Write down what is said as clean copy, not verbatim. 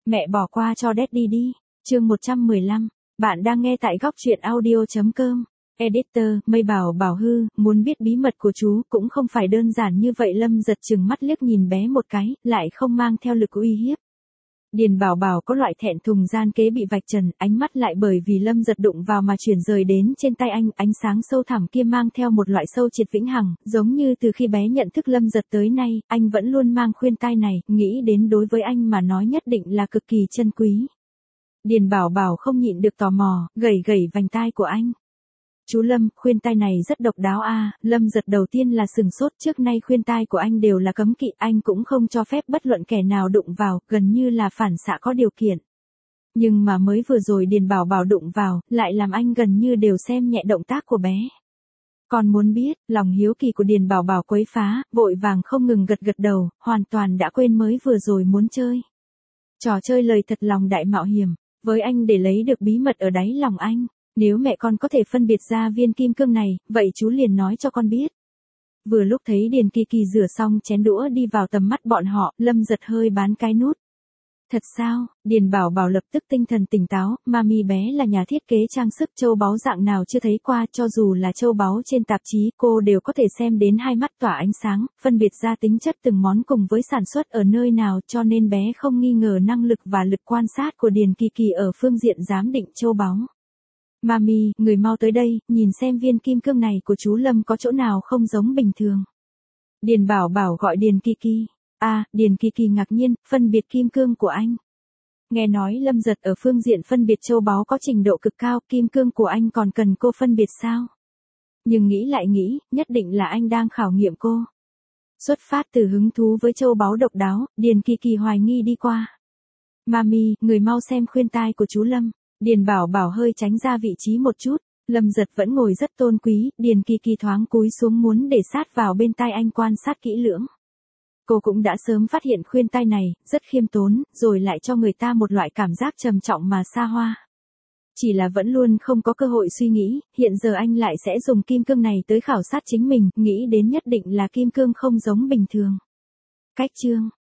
Mẹ bỏ qua cho Daddy đi. Chương 115. Bạn đang nghe tại góc truyện audio.com. Editor, Mây bảo hư, muốn biết bí mật của chú cũng không phải đơn giản như vậy. Lâm giật chừng mắt liếc nhìn bé một cái, lại không mang theo lực uy hiếp. Điền Bảo có loại thẹn thùng gian kế bị vạch trần, ánh mắt lại bởi vì Lâm giật đụng vào mà chuyển rời đến trên tay anh, ánh sáng sâu thẳm kia mang theo một loại sâu triệt vĩnh hằng, giống như từ khi bé nhận thức Lâm giật tới nay, anh vẫn luôn mang khuyên tai này, nghĩ đến đối với anh mà nói nhất định là cực kỳ chân quý. Điền Bảo không nhịn được tò mò, gẩy vành tai của anh. Chú Lâm, khuyên tai này rất độc đáo a. Lâm giật đầu tiên là sừng sốt, trước nay khuyên tai của anh đều là cấm kỵ, anh cũng không cho phép bất luận kẻ nào đụng vào, gần như là phản xạ có điều kiện. Nhưng mà mới vừa rồi Điền Bảo đụng vào, lại làm anh gần như đều xem nhẹ động tác của bé. Còn muốn biết, lòng hiếu kỳ của Điền Bảo quấy phá, vội vàng không ngừng gật đầu, hoàn toàn đã quên mới vừa rồi muốn chơi. Trò chơi lời thật lòng đại mạo hiểm, với anh để lấy được bí mật ở đáy lòng anh. Nếu mẹ con có thể phân biệt ra viên kim cương này, vậy chú liền nói cho con biết. Vừa lúc thấy Điền Kỳ rửa xong chén đũa đi vào tầm mắt bọn họ, Lâm giật hơi bán cái nút. Thật sao? Điền Bảo lập tức tinh thần tỉnh táo, mami bé là nhà thiết kế trang sức, châu báu dạng nào chưa thấy qua, cho dù là châu báu trên tạp chí cô đều có thể xem đến hai mắt tỏa ánh sáng, phân biệt ra tính chất từng món cùng với sản xuất ở nơi nào, cho nên bé không nghi ngờ năng lực và lực quan sát của Điền Kỳ ở phương diện giám định châu báu. Mami, người mau tới đây, nhìn xem viên kim cương này của chú Lâm có chỗ nào không giống bình thường. Điền Bảo gọi Điền Kỳ. Điền Kỳ ngạc nhiên, phân biệt kim cương của anh. Nghe nói Lâm giật ở phương diện phân biệt châu báu có trình độ cực cao, kim cương của anh còn cần cô phân biệt sao? Nhưng nghĩ lại nghĩ, nhất định là anh đang khảo nghiệm cô. Xuất phát từ hứng thú với châu báu độc đáo, Điền Kỳ hoài nghi đi qua. Mami, người mau xem khuyên tai của chú Lâm. Điền Bảo hơi tránh ra vị trí một chút, Lâm giật vẫn ngồi rất tôn quý, Điền Kỳ thoáng cúi xuống muốn để sát vào bên tai anh quan sát kỹ lưỡng. Cô cũng đã sớm phát hiện khuyên tai này, rất khiêm tốn, rồi lại cho người ta một loại cảm giác trầm trọng mà xa hoa. Chỉ là vẫn luôn không có cơ hội suy nghĩ, hiện giờ anh lại sẽ dùng kim cương này tới khảo sát chính mình, nghĩ đến nhất định là kim cương không giống bình thường. Cách chương.